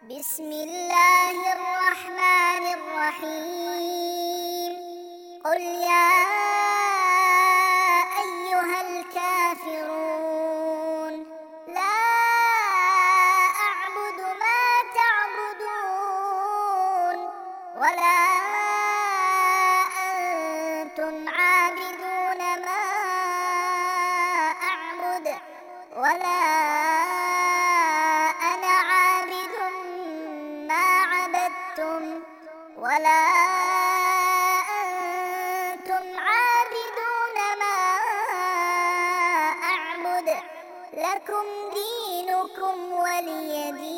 بسم الله الرحمن الرحيم. قل يا أيها الكافرون لا أعبد ما تعبدون ولا أنتم عابدون ما أعبد ولا أنا عابد ما عبدتم ولا أنتم عابدون ما أعبد لكم دينكم ولي دين.